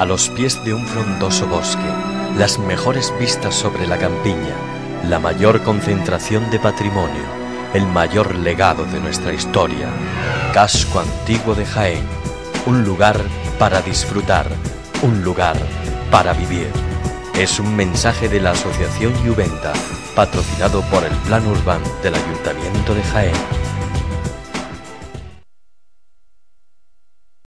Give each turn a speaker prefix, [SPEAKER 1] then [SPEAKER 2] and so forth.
[SPEAKER 1] a los pies de un frondoso bosque, las mejores vistas sobre la campiña, la mayor concentración de patrimonio, el mayor legado de nuestra historia. Casco Antiguo de Jaén, un lugar para disfrutar, un lugar para vivir. Es un mensaje de la Asociación Juventa, patrocinado por el Plan Urbán del Ayuntamiento de Jaén.